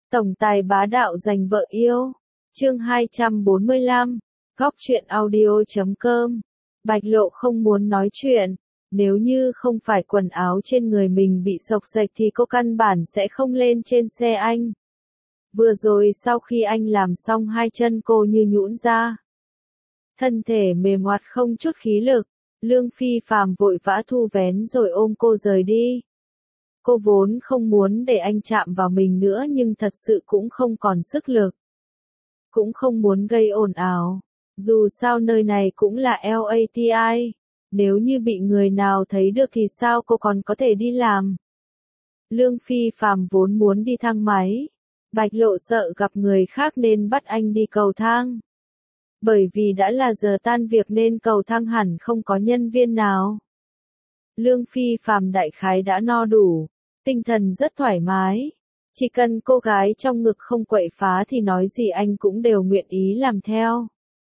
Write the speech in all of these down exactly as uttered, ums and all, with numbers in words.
Tổng tài bá đạo giành vợ yêu. Chương hai trăm bốn mươi lăm. Góc truyện audio chấm com. Bạch Lộ không muốn nói chuyện. Nếu như không phải quần áo trên người mình bị xộc xệch thì cô căn bản sẽ không lên trên xe anh. Vừa rồi sau khi anh làm xong hai chân cô như nhũn ra. Thân thể mềm oặt không chút khí lực. Lương Phi Phàm vội vã thu vén rồi ôm cô rời đi. Cô vốn không muốn để anh chạm vào mình nữa nhưng thật sự cũng không còn sức lực. Cũng không muốn gây ồn ào. Dù sao nơi này cũng là lờ a tê i. Nếu như bị người nào thấy được thì sao cô còn có thể đi làm. Lương Phi Phàm vốn muốn đi thang máy. Bạch Lộ sợ gặp người khác nên bắt anh đi cầu thang. Bởi vì đã là giờ tan việc nên cầu thang hẳn không có nhân viên nào. Lương Phi Phàm đại khái đã no đủ, tinh thần rất thoải mái. Chỉ cần cô gái trong ngực không quậy phá thì nói gì anh cũng đều nguyện ý làm theo.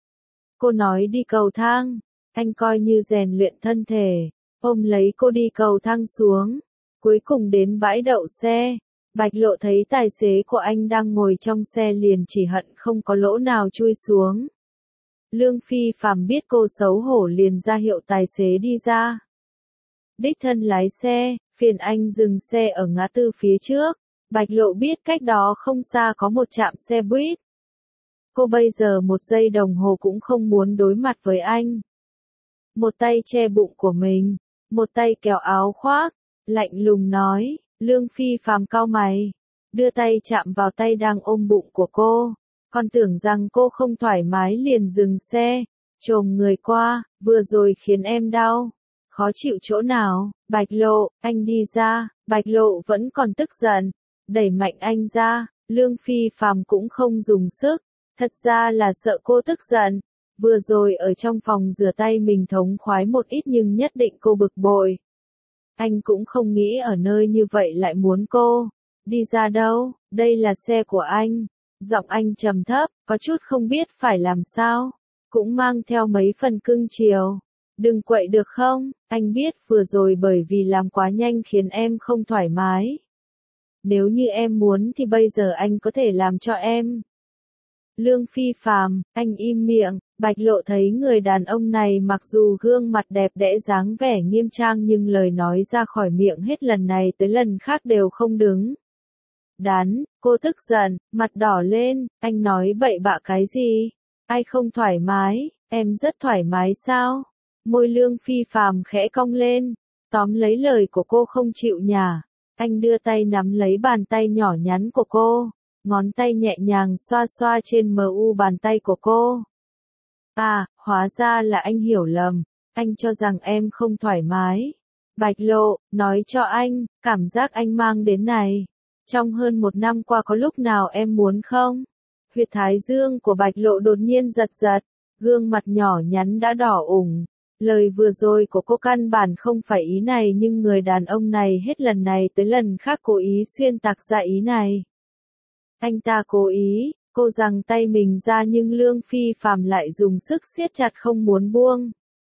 Cô nói đi cầu thang, anh coi như rèn luyện thân thể, ôm lấy cô đi cầu thang xuống. Cuối cùng đến bãi đậu xe, Bạch Lộ thấy tài xế của anh đang ngồi trong xe liền chỉ hận không có lỗ nào chui xuống. Lương Phi Phàm biết cô xấu hổ liền ra hiệu tài xế đi ra. Đích thân lái xe, phiền anh dừng xe ở ngã tư phía trước. Bạch Lộ biết cách đó không xa có một trạm xe buýt. Cô bây giờ một giây đồng hồ cũng không muốn đối mặt với anh. Một tay che bụng của mình, một tay kéo áo khoác, lạnh lùng nói. Lương Phi Phàm cau mày, đưa tay chạm vào tay đang ôm bụng của cô. Còn tưởng rằng cô không thoải mái liền dừng xe, chồm người qua, vừa rồi khiến em đau. Khó chịu chỗ nào? Bạch Lộ, anh đi ra. Bạch Lộ vẫn còn tức giận, đẩy mạnh anh ra. Lương Phi Phàm cũng không dùng sức, thật ra là sợ cô tức giận. Vừa rồi ở trong phòng rửa tay mình thống khoái một ít nhưng nhất định cô bực bội. Anh cũng không nghĩ ở nơi như vậy lại muốn cô đi ra đâu, đây là xe của anh. Giọng anh trầm thấp, có chút không biết phải làm sao, cũng mang theo mấy phần cưng chiều. Đừng quậy được không, anh biết vừa rồi bởi vì làm quá nhanh khiến em không thoải mái. Nếu như em muốn thì bây giờ anh có thể làm cho em. Lương Phi Phàm, anh im miệng. Bạch Lộ thấy người đàn ông này mặc dù gương mặt đẹp đẽ dáng vẻ nghiêm trang nhưng lời nói ra khỏi miệng hết lần này tới lần khác đều không đứng đắn. Cô tức giận, mặt đỏ lên. Anh nói bậy bạ cái gì? Ai không thoải mái? Em rất thoải mái sao? Môi Lương Phi Phàm khẽ cong lên, tóm lấy lời của cô không chịu nhả. Anh đưa tay nắm lấy bàn tay nhỏ nhắn của cô, ngón tay nhẹ nhàng xoa xoa trên mờ u bàn tay của cô. À, hóa ra là anh hiểu lầm, anh cho rằng em không thoải mái. Bạch Lộ, nói cho anh, cảm giác anh mang đến này. Trong hơn một năm qua có lúc nào em muốn không? Huyệt thái dương của Bạch Lộ đột nhiên giật giật, gương mặt nhỏ nhắn đã đỏ ửng. Lời vừa rồi của cô căn bản không phải ý này nhưng người đàn ông này hết lần này tới lần khác cố ý xuyên tạc ra ý này. Anh ta cố ý, cô giằng tay mình ra nhưng Lương Phi Phàm lại dùng sức siết chặt không muốn buông.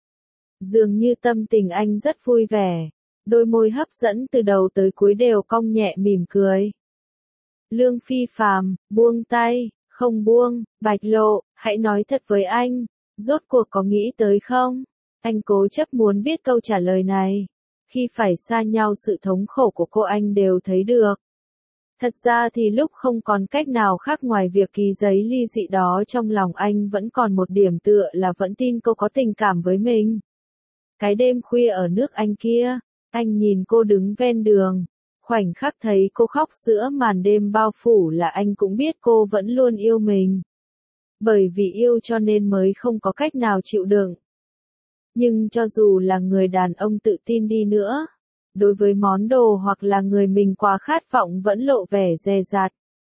Dường như tâm tình anh rất vui vẻ, đôi môi hấp dẫn từ đầu tới cuối đều cong nhẹ mỉm cười. Lương Phi Phàm, buông tay, không buông. Bạch Lộ, hãy nói thật với anh, rốt cuộc có nghĩ tới không? Anh cố chấp muốn biết câu trả lời này. Khi phải xa nhau sự thống khổ của cô anh đều thấy được. Thật ra thì lúc không còn cách nào khác ngoài việc ký giấy ly dị đó trong lòng anh vẫn còn một điểm tựa là vẫn tin cô có tình cảm với mình. Cái đêm khuya ở nước Anh kia, anh nhìn cô đứng ven đường. Khoảnh khắc thấy cô khóc giữa màn đêm bao phủ là anh cũng biết cô vẫn luôn yêu mình. Bởi vì yêu cho nên mới không có cách nào chịu đựng. Nhưng cho dù là người đàn ông tự tin đi nữa, đối với món đồ hoặc là người mình quá khát vọng vẫn lộ vẻ dè dặt.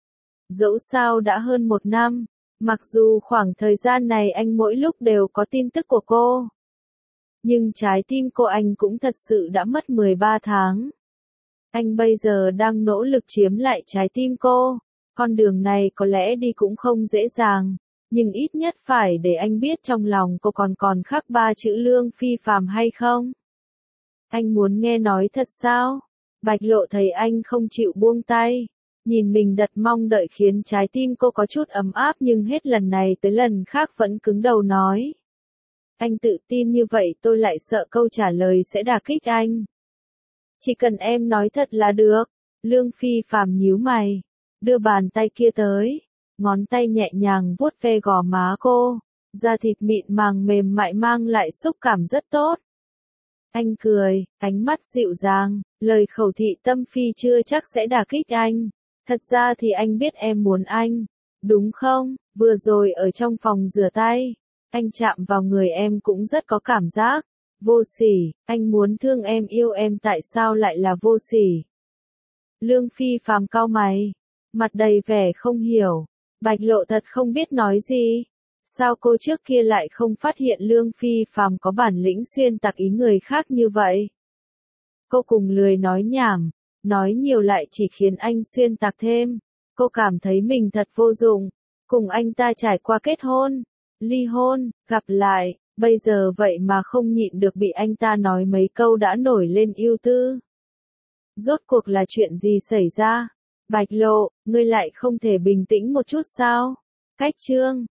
Dẫu sao đã hơn một năm, mặc dù khoảng thời gian này anh mỗi lúc đều có tin tức của cô. Nhưng trái tim cô anh cũng thật sự đã mất mười ba tháng. Anh bây giờ đang nỗ lực chiếm lại trái tim cô. Con đường này có lẽ đi cũng không dễ dàng. Nhưng ít nhất phải để anh biết trong lòng cô còn còn khắc ba chữ Lương Phi Phàm hay không? Anh muốn nghe nói thật sao? Bạch Lộ thấy anh không chịu buông tay, Nhìn mình đặt mong đợi khiến trái tim cô có chút ấm áp nhưng hết lần này tới lần khác vẫn cứng đầu nói. Anh tự tin như vậy tôi lại sợ câu trả lời sẽ đả kích anh. Chỉ cần em nói thật là được. Lương Phi Phàm nhíu mày, đưa bàn tay kia tới, ngón tay nhẹ nhàng vuốt ve gò má cô, da thịt mịn màng mềm mại mang lại xúc cảm rất tốt. Anh cười, ánh mắt dịu dàng, lời khẩu thị tâm phi chưa chắc sẽ đả kích anh. Thật ra thì anh biết em muốn anh, đúng không? Vừa rồi ở trong phòng rửa tay, anh chạm vào người em cũng rất có cảm giác. Vô sỉ, anh muốn thương em yêu em tại sao lại là vô sỉ? Lương Phi Phàm cau mày, mặt đầy vẻ không hiểu. Bạch Lộ thật không biết nói gì. Sao cô trước kia lại không phát hiện Lương Phi Phàm có bản lĩnh xuyên tạc ý người khác như vậy? Cô cùng lười nói nhảm, nói nhiều lại chỉ khiến anh xuyên tạc thêm. Cô cảm thấy mình thật vô dụng. Cùng anh ta trải qua kết hôn, ly hôn, gặp lại, bây giờ vậy mà không nhịn được bị anh ta nói mấy câu đã nổi lên ưu tư. Rốt cuộc là chuyện gì xảy ra? Bạch Lộ, ngươi lại không thể bình tĩnh một chút sao? Cách chương